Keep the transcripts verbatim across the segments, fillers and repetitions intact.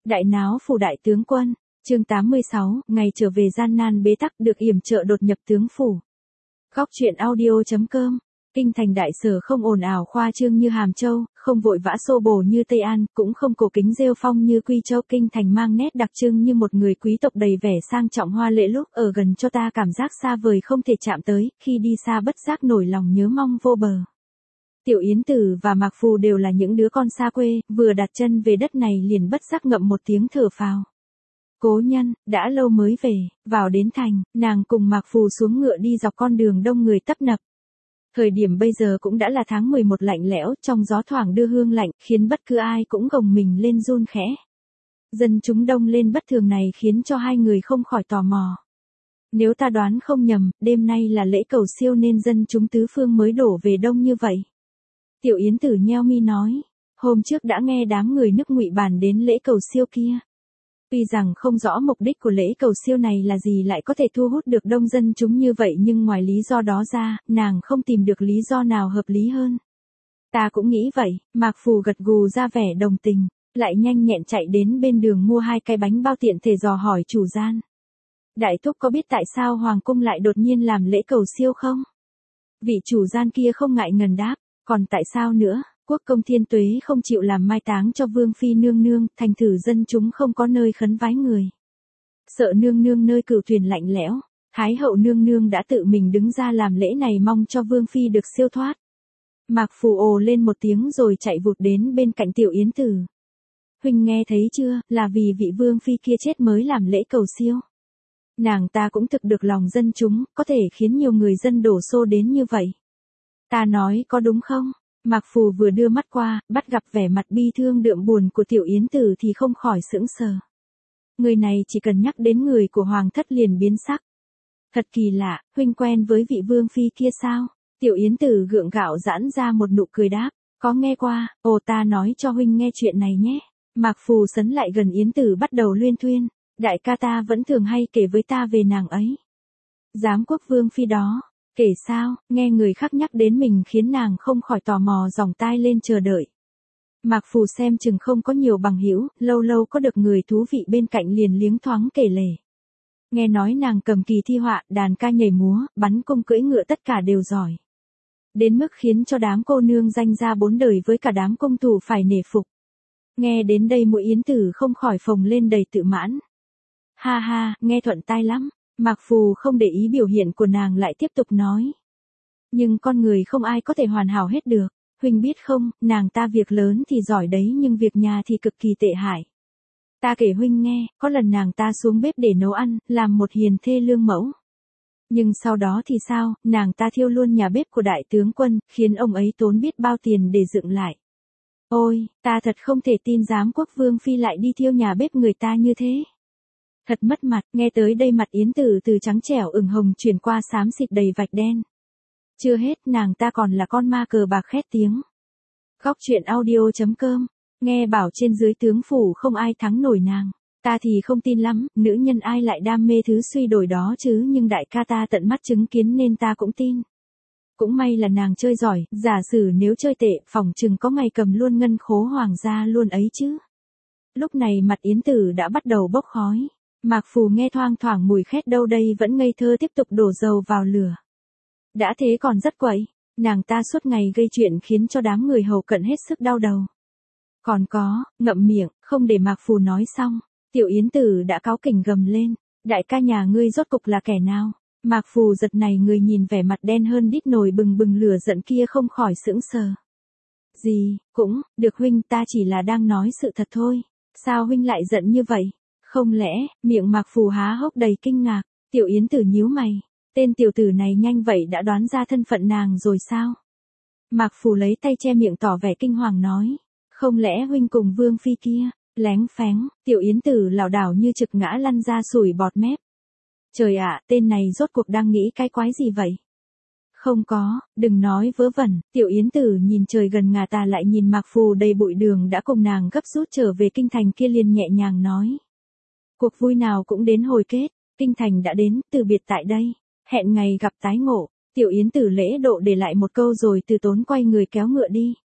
Đại náo phủ đại tướng quân, chương tám mươi sáu, ngày trở về gian nan bế tắc được yểm trợ đột nhập tướng phủ. Góc truyện audio.com, kinh thành đại sở không ồn ào khoa trương như Hàm Châu, không vội vã xô bồ như Tây An, cũng không cổ kính rêu phong như Quy Châu. Kinh thành mang nét đặc trưng như một người quý tộc đầy vẻ sang trọng hoa lệ, lúc ở gần cho ta cảm giác xa vời không thể chạm tới, khi đi xa bất giác nổi lòng nhớ mong vô bờ. Tiểu Yến Tử và Mạc Phù đều là những đứa con xa quê, vừa đặt chân về đất này liền bất giác ngậm một tiếng thở phào. Cố nhân, đã lâu mới về, vào đến thành, nàng cùng Mạc Phù xuống ngựa đi dọc con đường đông người tấp nập. Thời điểm bây giờ cũng đã là tháng mười một lạnh lẽo, trong gió thoảng đưa hương lạnh, khiến bất cứ ai cũng gồng mình lên run khẽ. Dân chúng đông lên bất thường này khiến cho hai người không khỏi tò mò. Nếu ta đoán không nhầm, đêm nay là lễ cầu siêu nên dân chúng tứ phương mới đổ về đông như vậy. Tiểu Yến Tử nheo mi nói, hôm trước đã nghe đám người nước Ngụy bàn đến lễ cầu siêu kia. Tuy rằng không rõ mục đích của lễ cầu siêu này là gì lại có thể thu hút được đông dân chúng như vậy, nhưng ngoài lý do đó ra, nàng không tìm được lý do nào hợp lý hơn. Ta cũng nghĩ vậy, Mạc Phù gật gù ra vẻ đồng tình, lại nhanh nhẹn chạy đến bên đường mua hai cái bánh bao tiện thể dò hỏi chủ gian. Đại thúc có biết tại sao Hoàng cung lại đột nhiên làm lễ cầu siêu không? Vị chủ gian kia không ngại ngần đáp, còn tại sao nữa? Quốc công Thiên Tuế không chịu làm mai táng cho Vương Phi nương nương, thành thử dân chúng không có nơi khấn vái người. Sợ nương nương nơi cửu thuyền lạnh lẽo, Thái hậu nương nương đã tự mình đứng ra làm lễ này mong cho Vương Phi được siêu thoát. Mạc Phù ồ lên một tiếng rồi chạy vụt đến bên cạnh Tiểu Yến Tử. Huynh nghe thấy chưa, là vì vị Vương Phi kia chết mới làm lễ cầu siêu. Nàng ta cũng thực được lòng dân chúng, có thể khiến nhiều người dân đổ xô đến như vậy. Ta nói có đúng không? Mạc Phù vừa đưa mắt qua, bắt gặp vẻ mặt bi thương đượm buồn của Tiểu Yến Tử thì không khỏi sững sờ. Người này chỉ cần nhắc đến người của Hoàng thất liền biến sắc. Thật kỳ lạ, huynh quen với vị Vương Phi kia sao? Tiểu Yến Tử gượng gạo giãn ra một nụ cười đáp, có nghe qua, ồ ta nói cho huynh nghe chuyện này nhé. Mạc Phù sấn lại gần Yến Tử bắt đầu luyên thuyên, đại ca ta vẫn thường hay kể với ta về nàng ấy. Giám quốc Vương Phi đó. Kể sao, nghe người khác nhắc đến mình khiến nàng không khỏi tò mò dòng tai lên chờ đợi. Mạc Phù xem chừng không có nhiều bằng hữu, lâu lâu có được người thú vị bên cạnh liền liếng thoáng kể lể. Nghe nói nàng cầm kỳ thi họa, đàn ca nhảy múa, bắn cung cưỡi ngựa tất cả đều giỏi. Đến mức khiến cho đám cô nương danh ra bốn đời với cả đám công thủ phải nể phục. Nghe đến đây mũi Yến Tử không khỏi phồng lên đầy tự mãn. Ha ha, nghe thuận tai lắm. Mạc Phù không để ý biểu hiện của nàng lại tiếp tục nói. Nhưng con người không ai có thể hoàn hảo hết được, huynh biết không, nàng ta việc lớn thì giỏi đấy nhưng việc nhà thì cực kỳ tệ hại. Ta kể huynh nghe, có lần nàng ta xuống bếp để nấu ăn, làm một hiền thê lương mẫu. Nhưng sau đó thì sao, nàng ta thiêu luôn nhà bếp của đại tướng quân, khiến ông ấy tốn biết bao tiền để dựng lại. Ôi, ta thật không thể tin giám quốc Vương Phi lại đi thiêu nhà bếp người ta như thế. Thật mất mặt, nghe tới đây mặt Yến Tử từ trắng trẻo ửng hồng chuyển qua xám xịt đầy vạch đen. Chưa hết, nàng ta còn là con ma cờ bạc khét tiếng. Góc truyện audio.com, nghe bảo trên dưới tướng phủ không ai thắng nổi nàng. Ta thì không tin lắm, nữ nhân ai lại đam mê thứ suy đổi đó chứ, nhưng đại ca ta tận mắt chứng kiến nên ta cũng tin. Cũng may là nàng chơi giỏi, giả sử nếu chơi tệ, phỏng chừng có ngày cầm luôn ngân khố hoàng gia luôn ấy chứ. Lúc này mặt Yến Tử đã bắt đầu bốc khói. Mạc Phù nghe thoang thoảng mùi khét đâu đây vẫn ngây thơ tiếp tục đổ dầu vào lửa. Đã thế còn rất quậy, nàng ta suốt ngày gây chuyện khiến cho đám người hầu cận hết sức đau đầu. Còn có, ngậm miệng, không để Mạc Phù nói xong, Tiểu Yến Tử đã cáu kỉnh gầm lên, đại ca nhà ngươi rốt cục là kẻ nào? Mạc Phù giật này người nhìn vẻ mặt đen hơn đít nồi bừng bừng lửa giận kia không khỏi sững sờ. Gì, cũng, được huynh, ta chỉ là đang nói sự thật thôi, sao huynh lại giận như vậy? Không lẽ, miệng Mạc Phù há hốc đầy kinh ngạc, Tiểu Yến Tử nhíu mày, tên tiểu tử này nhanh vậy đã đoán ra thân phận nàng rồi sao? Mạc Phù lấy tay che miệng tỏ vẻ kinh hoàng nói, không lẽ huynh cùng Vương Phi kia, lén phén, Tiểu Yến Tử lảo đảo như trực ngã lăn ra sủi bọt mép. Trời ạ, tên này rốt cuộc đang nghĩ cái quái gì vậy? Không có, đừng nói vớ vẩn, Tiểu Yến Tử nhìn trời gần ngả tà lại nhìn Mạc Phù đầy bụi đường đã cùng nàng gấp rút trở về kinh thành kia liền nhẹ nhàng nói. Cuộc vui nào cũng đến hồi kết, kinh thành đã đến, từ biệt tại đây, hẹn ngày gặp tái ngộ. Tiểu Yến Tử lễ độ để lại một câu rồi từ tốn quay người kéo ngựa đi.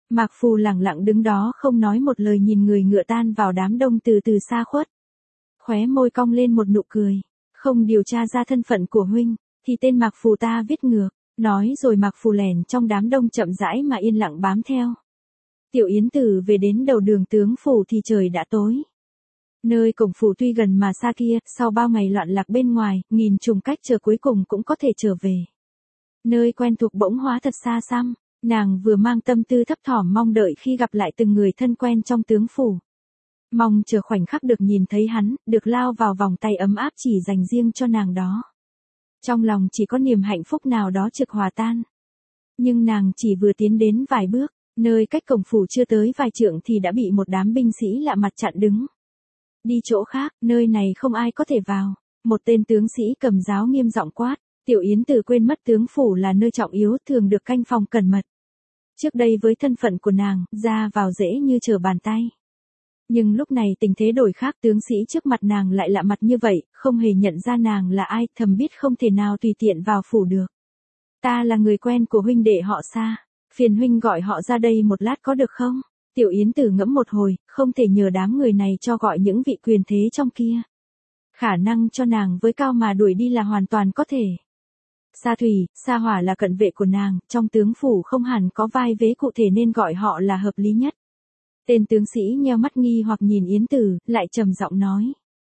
Mạc Phù lẳng lặng đứng đó không nói một lời nhìn người ngựa tan vào đám đông từ từ xa khuất. Khóe môi cong lên một nụ cười. Không điều tra ra thân phận của huynh, thì tên Mạc Phù ta viết ngược. Nói rồi Mạc Phù lẻn trong đám đông chậm rãi mà yên lặng bám theo. Tiểu Yến Tử về đến đầu đường tướng phủ thì trời đã tối. Nơi cổng phủ tuy gần mà xa kia, sau bao ngày loạn lạc bên ngoài, nghìn trùng cách chờ cuối cùng cũng có thể trở về. Nơi quen thuộc bỗng hóa thật xa xăm, nàng vừa mang tâm tư thấp thỏm mong đợi khi gặp lại từng người thân quen trong tướng phủ. Mong chờ khoảnh khắc được nhìn thấy hắn, được lao vào vòng tay ấm áp chỉ dành riêng cho nàng đó. Trong lòng chỉ có niềm hạnh phúc nào đó trực hòa tan. Nhưng nàng chỉ vừa tiến đến vài bước, nơi cách cổng phủ chưa tới vài trượng thì đã bị một đám binh sĩ lạ mặt chặn đứng. Đi chỗ khác, nơi này không ai có thể vào. Một tên tướng sĩ cầm giáo nghiêm giọng quát. Tiểu Yến Tử quên mất tướng phủ là nơi trọng yếu thường được canh phòng cẩn mật. Trước đây với thân phận của nàng, ra vào dễ như trở bàn tay. Nhưng lúc này tình thế đổi khác, tướng sĩ trước mặt nàng lại lạ mặt như vậy, không hề nhận ra nàng là ai, thầm biết không thể nào tùy tiện vào phủ được. Ta là người quen của huynh đệ họ Sa, phiền huynh gọi họ ra đây một lát có được không? Tiểu Yến Tử ngẫm một hồi, không thể nhờ đám người này cho gọi những vị quyền thế trong kia. Khả năng cho nàng với cao mà đuổi đi là hoàn toàn có thể. Sa Thủy, Sa Hỏa là cận vệ của nàng, trong tướng phủ không hẳn có vai vế cụ thể nên gọi họ là hợp lý nhất. Tên tướng sĩ nheo mắt nghi hoặc nhìn Yến Tử, lại trầm giọng nói.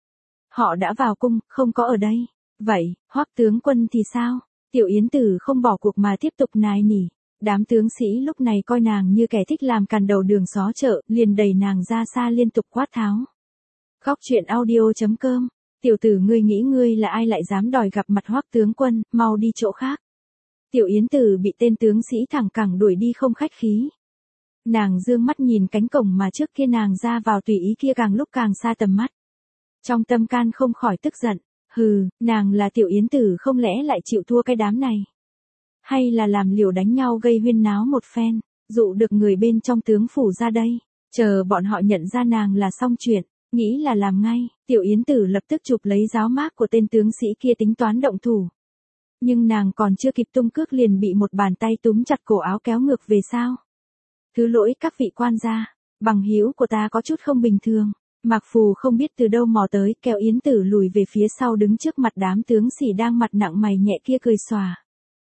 Họ đã vào cung, không có ở đây. Vậy, Hoắc tướng quân thì sao? Tiểu Yến Tử không bỏ cuộc mà tiếp tục nài nỉ. Đám tướng sĩ lúc này coi nàng như kẻ thích làm càn đầu đường xó chợ, liền đẩy nàng ra xa liên tục quát tháo. Góc truyện audio chấm com. Tiểu tử ngươi nghĩ ngươi là ai lại dám đòi gặp mặt Hoắc tướng quân, mau đi chỗ khác. Tiểu Yến Tử bị tên tướng sĩ thẳng cẳng đuổi đi không khách khí. Nàng dương mắt nhìn cánh cổng mà trước kia nàng ra vào tùy ý kia càng lúc càng xa tầm mắt. Trong tâm can không khỏi tức giận, hừ, nàng là Tiểu Yến Tử không lẽ lại chịu thua cái đám này. Hay là làm liều đánh nhau gây huyên náo một phen, dụ được người bên trong tướng phủ ra đây, chờ bọn họ nhận ra nàng là xong chuyện. Nghĩ là làm ngay, Tiểu Yến Tử lập tức chụp lấy giáo mác của tên tướng sĩ kia tính toán động thủ. Nhưng nàng còn chưa kịp tung cước liền bị một bàn tay túm chặt cổ áo kéo ngược về sau. Thứ lỗi các vị quan gia, bằng hữu của ta có chút không bình thường. Mạc Phù không biết từ đâu mò tới, kéo Yến Tử lùi về phía sau đứng trước mặt đám tướng sĩ đang mặt nặng mày nhẹ kia cười xòa.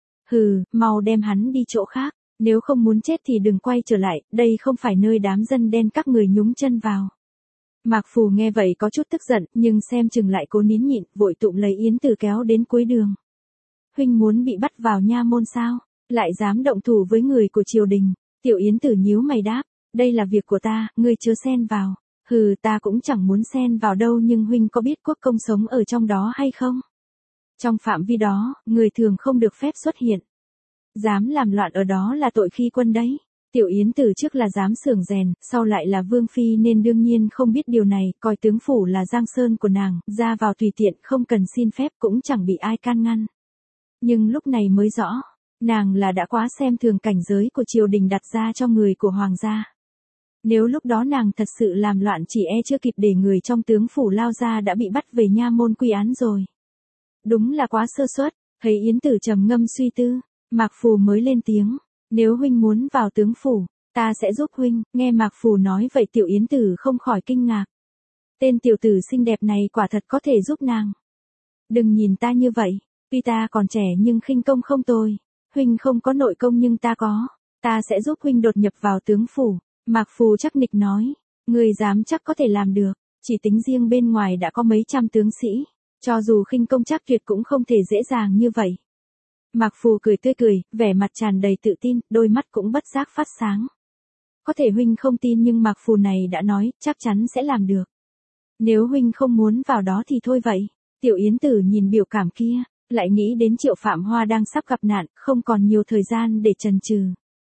Hừ, mau đem hắn đi chỗ khác, nếu không muốn chết thì đừng quay trở lại, đây không phải nơi đám dân đen các người nhúng chân vào. Mạc Phù nghe vậy có chút tức giận, nhưng xem chừng lại cố nín nhịn, vội tụm lấy Yến Tử kéo đến cuối đường. Huynh muốn bị bắt vào nha môn sao? Lại dám động thủ với người của triều đình? Tiểu Yến Tử nhíu mày đáp, đây là việc của ta, ngươi chớ xen vào. Hừ, ta cũng chẳng muốn xen vào đâu, nhưng huynh có biết quốc công sống ở trong đó hay không? Trong phạm vi đó, người thường không được phép xuất hiện. Dám làm loạn ở đó là tội khi quân đấy. Tiểu Yến Tử trước là dám xưởng rèn, sau lại là vương phi nên đương nhiên không biết điều này, coi tướng phủ là giang sơn của nàng, ra vào tùy tiện không cần xin phép cũng chẳng bị ai can ngăn. Nhưng lúc này mới rõ, nàng là đã quá xem thường cảnh giới của triều đình đặt ra cho người của hoàng gia. Nếu lúc đó nàng thật sự làm loạn chỉ e chưa kịp để người trong tướng phủ lao ra đã bị bắt về nha môn quy án rồi. Đúng là quá sơ suất, thấy Yến Tử trầm ngâm suy tư, Mạc Phù mới lên tiếng. Nếu huynh muốn vào tướng phủ, ta sẽ giúp huynh. Nghe Mạc Phù nói vậy Tiểu Yến Tử không khỏi kinh ngạc. Tên tiểu tử xinh đẹp này quả thật có thể giúp nàng. Đừng nhìn ta như vậy, tuy ta còn trẻ nhưng khinh công không tồi. Huynh không có nội công nhưng ta có, ta sẽ giúp huynh đột nhập vào tướng phủ. Mạc Phù chắc nịch nói, người dám chắc có thể làm được, chỉ tính riêng bên ngoài đã có mấy trăm tướng sĩ, cho dù khinh công chắc tuyệt cũng không thể dễ dàng như vậy. Mạc Phù cười tươi cười, vẻ mặt tràn đầy tự tin, đôi mắt cũng bất giác phát sáng. Có thể huynh không tin nhưng Mạc Phù này đã nói, chắc chắn sẽ làm được. Nếu huynh không muốn vào đó thì thôi vậy. Tiểu Yến Tử nhìn biểu cảm kia, lại nghĩ đến Triệu Phạm Hoa đang sắp gặp nạn, không còn nhiều thời gian để chần chừ.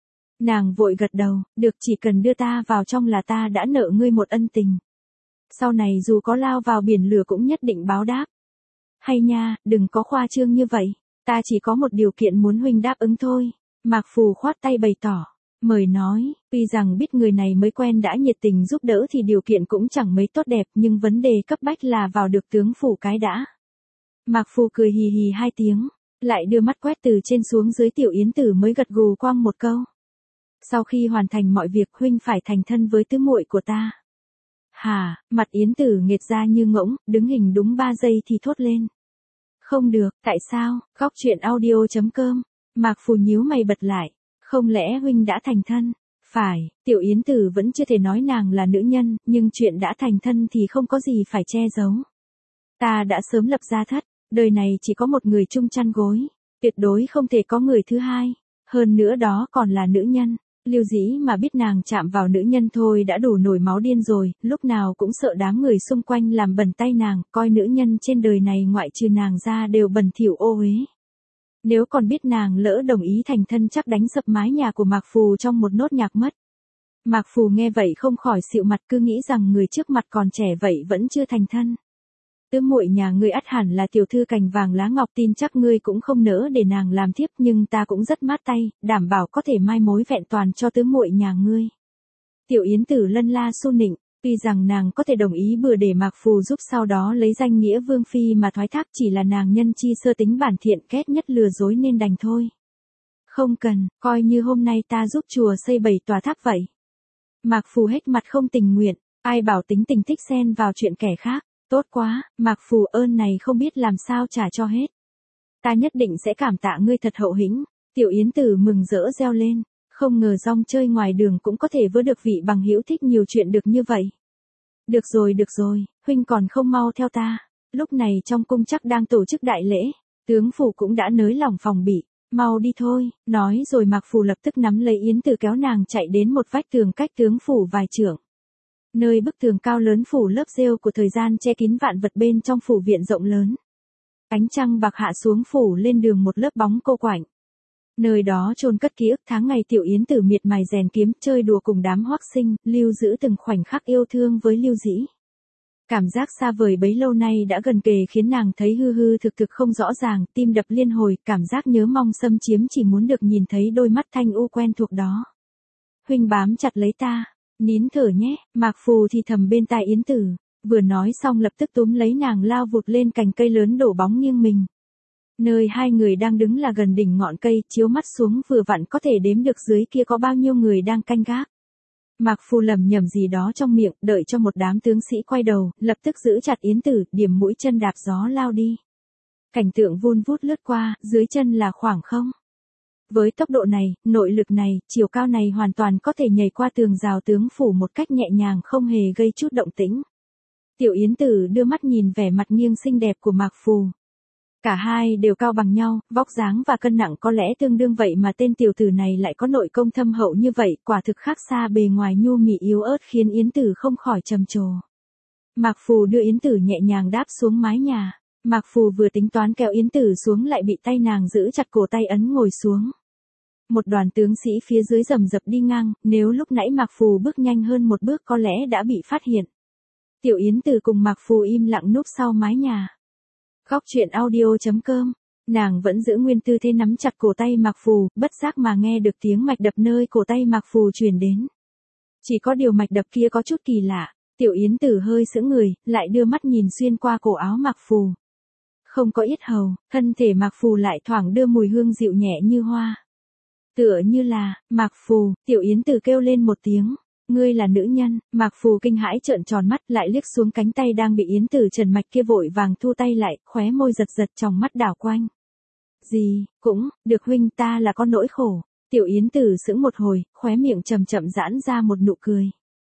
Nàng vội gật đầu, được, chỉ cần đưa ta vào trong là ta đã nợ ngươi một ân tình. Sau này dù có lao vào biển lửa cũng nhất định báo đáp. Hay nha, đừng có khoa trương như vậy. Ta chỉ có một điều kiện muốn huynh đáp ứng thôi. Mạc Phù khoát tay bày tỏ, mời nói, tuy rằng biết người này mới quen đã nhiệt tình giúp đỡ thì điều kiện cũng chẳng mấy tốt đẹp, nhưng vấn đề cấp bách là vào được tướng phủ cái đã. Mạc Phù cười hì hì hai tiếng, lại đưa mắt quét từ trên xuống dưới Tiểu Yến Tử mới gật gù quăng một câu. Sau khi hoàn thành mọi việc huynh phải thành thân với tứ muội của ta. Hả, mặt Yến Tử nghệt ra như ngỗng, đứng hình đúng ba giây thì thốt lên. Không được, tại sao, góc chuyện audio.com, Mạc Phù nhíu mày bật lại, không lẽ huynh đã thành thân? Phải, Tiểu Yến Tử vẫn chưa thể nói nàng là nữ nhân, nhưng chuyện đã thành thân thì không có gì phải che giấu. Ta đã sớm lập gia thất, đời này chỉ có một người chung chăn gối, tuyệt đối không thể có người thứ hai, hơn nữa đó còn là nữ nhân. Lưu Dĩ mà biết nàng chạm vào nữ nhân thôi đã đủ nổi máu điên rồi, lúc nào cũng sợ đám người xung quanh làm bẩn tay nàng, coi nữ nhân trên đời này ngoại trừ nàng ra đều bẩn thỉu ô uế. Nếu còn biết nàng lỡ đồng ý thành thân chắc đánh sập mái nhà của Mạc Phù trong một nốt nhạc mất. Mạc Phù nghe vậy không khỏi xịu mặt, cứ nghĩ rằng người trước mặt còn trẻ vậy vẫn chưa thành thân. Tứ muội nhà ngươi ắt hẳn là tiểu thư cành vàng lá ngọc, tin chắc ngươi cũng không nỡ để nàng làm thiếp, nhưng ta cũng rất mát tay, đảm bảo có thể mai mối vẹn toàn cho tứ muội nhà ngươi. Tiểu Yến Tử lân la xu nịnh, tuy rằng nàng có thể đồng ý bừa để Mạc Phù giúp sau đó lấy danh nghĩa vương phi mà thoái thác, chỉ là nàng nhân chi sơ tính bản thiện ghét nhất lừa dối nên đành thôi. Không cần, coi như hôm nay ta giúp chùa xây bảy tòa tháp vậy. Mạc Phù hết mặt không tình nguyện, ai bảo tính tình thích xen vào chuyện kẻ khác. Tốt quá, Mạc Phù ơn này không biết làm sao trả cho hết. Ta nhất định sẽ cảm tạ ngươi thật hậu hĩnh. Tiểu Yến Tử mừng rỡ reo lên, không ngờ rong chơi ngoài đường cũng có thể vớ được vị bằng hữu thích nhiều chuyện được như vậy. Được rồi được rồi, huynh còn không mau theo ta. Lúc này trong cung chắc đang tổ chức đại lễ, tướng phủ cũng đã nới lỏng phòng bị. Mau đi thôi, nói rồi Mạc Phù lập tức nắm lấy Yến Tử kéo nàng chạy đến một vách tường cách tướng phủ vài trượng. Nơi bức tường cao lớn phủ lớp rêu của thời gian che kín vạn vật bên trong phủ viện rộng lớn. Ánh trăng bạc hạ xuống phủ lên đường một lớp bóng cô quạnh. Nơi đó chôn cất ký ức tháng ngày Tiểu Yến Tử miệt mài rèn kiếm, chơi đùa cùng đám hoắc sinh, lưu giữ từng khoảnh khắc yêu thương với Lưu Dĩ. Cảm giác xa vời bấy lâu nay đã gần kề khiến nàng thấy hư hư thực thực không rõ ràng, tim đập liên hồi, cảm giác nhớ mong xâm chiếm, chỉ muốn được nhìn thấy đôi mắt thanh u quen thuộc đó. Huynh bám chặt lấy ta. Nín thở nhé, Mạc Phù thì thầm bên tai Yến Tử, vừa nói xong lập tức túm lấy nàng lao vụt lên cành cây lớn đổ bóng nghiêng mình. Nơi hai người đang đứng là gần đỉnh ngọn cây, chiếu mắt xuống vừa vặn có thể đếm được dưới kia có bao nhiêu người đang canh gác. Mạc Phù lẩm nhẩm gì đó trong miệng, đợi cho một đám tướng sĩ quay đầu, lập tức giữ chặt Yến Tử, điểm mũi chân đạp gió lao đi. Cảnh tượng vun vút lướt qua, dưới chân là khoảng không. Với tốc độ này, nội lực này, chiều cao này hoàn toàn có thể nhảy qua tường rào tướng phủ một cách nhẹ nhàng không hề gây chút động tĩnh. Tiểu Yến Tử đưa mắt nhìn vẻ mặt nghiêng xinh đẹp của Mạc Phù. Cả hai đều cao bằng nhau, vóc dáng và cân nặng có lẽ tương đương vậy mà tên tiểu tử này lại có nội công thâm hậu như vậy, quả thực khác xa bề ngoài nhu mì yếu ớt khiến Yến Tử không khỏi trầm trồ. Mạc Phù đưa Yến Tử nhẹ nhàng đáp xuống mái nhà. Mạc Phù vừa tính toán kéo Yến Tử xuống lại bị tay nàng giữ chặt cổ tay ấn ngồi xuống. Một đoàn tướng sĩ phía dưới rầm rập đi ngang, nếu lúc nãy Mạc Phù bước nhanh hơn một bước có lẽ đã bị phát hiện. Tiểu Yến Tử cùng Mạc Phù im lặng núp sau mái nhà. Góc chuyện audio.com, nàng vẫn giữ nguyên tư thế nắm chặt cổ tay Mạc Phù, bất giác mà nghe được tiếng mạch đập nơi cổ tay Mạc Phù truyền đến. Chỉ có điều mạch đập kia có chút kỳ lạ, Tiểu Yến Tử hơi sững người, lại đưa mắt nhìn xuyên qua cổ áo Mạc Phù. Không có yết hầu, thân thể Mạc Phù lại thoảng đưa mùi hương dịu nhẹ như hoa. Tựa như là, Mạc Phù, Tiểu Yến Tử kêu lên một tiếng. Ngươi là nữ nhân, Mạc Phù kinh hãi trợn tròn mắt lại liếc xuống cánh tay đang bị Yến Tử trần mạch kia vội vàng thu tay lại, khóe môi giật giật trong mắt đảo quanh. Gì, cũng, được huynh ta là con nỗi khổ. Tiểu Yến Tử sững một hồi, khóe miệng chậm chậm giãn ra một nụ cười.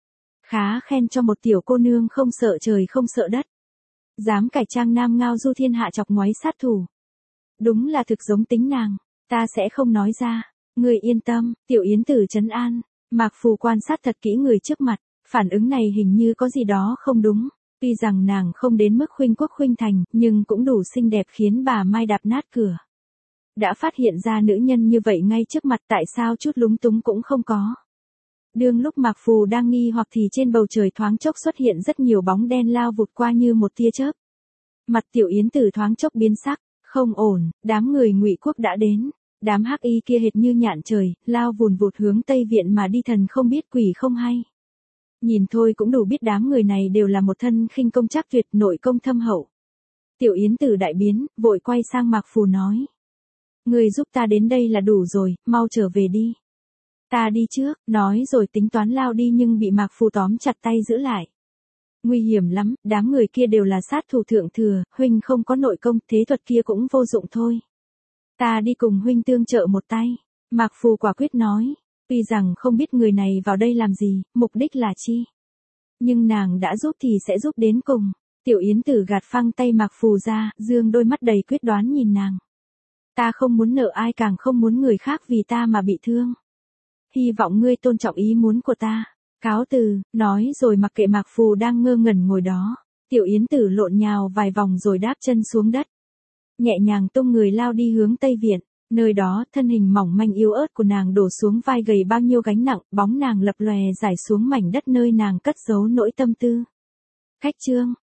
Khá khen cho một tiểu cô nương không sợ trời không sợ đất. Dám cải trang nam ngao du thiên hạ chọc ngoáy sát thủ. Đúng là thực giống tính nàng, ta sẽ không nói ra. Ngươi yên tâm, Tiểu Yến Tử trấn an. Mạc Phù quan sát thật kỹ người trước mặt, phản ứng này hình như có gì đó không đúng. Tuy rằng nàng không đến mức khuynh quốc khuynh thành, nhưng cũng đủ xinh đẹp khiến bà Mai đạp nát cửa. Đã phát hiện ra nữ nhân như vậy ngay trước mặt, tại sao chút lúng túng cũng không có. Đương lúc Mạc Phù đang nghi hoặc thì trên bầu trời thoáng chốc xuất hiện rất nhiều bóng đen lao vụt qua như một tia chớp. Mặt Tiểu Yến Tử thoáng chốc biến sắc, không ổn, đám người Ngụy Quốc đã đến. Đám hắc y kia hệt như nhạn trời, lao vùn vụt hướng Tây Viện mà đi, thần không biết quỷ không hay. Nhìn thôi cũng đủ biết đám người này đều là một thân khinh công chắc tuyệt, nội công thâm hậu. Tiểu Yến Tử đại biến, vội quay sang Mạc Phù nói. Người giúp ta đến đây là đủ rồi, mau trở về đi. Ta đi trước, nói rồi tính toán lao đi nhưng bị Mạc Phù tóm chặt tay giữ lại. Nguy hiểm lắm, đám người kia đều là sát thủ thượng thừa, huynh không có nội công, thế thuật kia cũng vô dụng thôi. Ta đi cùng huynh tương trợ một tay. Mạc Phù quả quyết nói, tuy rằng không biết người này vào đây làm gì, mục đích là chi. Nhưng nàng đã giúp thì sẽ giúp đến cùng. Tiểu Yến Tử gạt phăng tay Mạc Phù ra, dương đôi mắt đầy quyết đoán nhìn nàng. Ta không muốn nợ ai, càng không muốn người khác vì ta mà bị thương. Hy vọng ngươi tôn trọng ý muốn của ta. Cáo từ, nói rồi mặc kệ Mạc Phù đang ngơ ngẩn ngồi đó. Tiểu Yến Tử lộn nhào vài vòng rồi đáp chân xuống đất. Nhẹ nhàng tung người lao đi hướng Tây Viện. Nơi đó, thân hình mỏng manh yếu ớt của nàng đổ xuống vai gầy bao nhiêu gánh nặng, bóng nàng lập lòe rải xuống mảnh đất nơi nàng cất giấu nỗi tâm tư. Khách trương,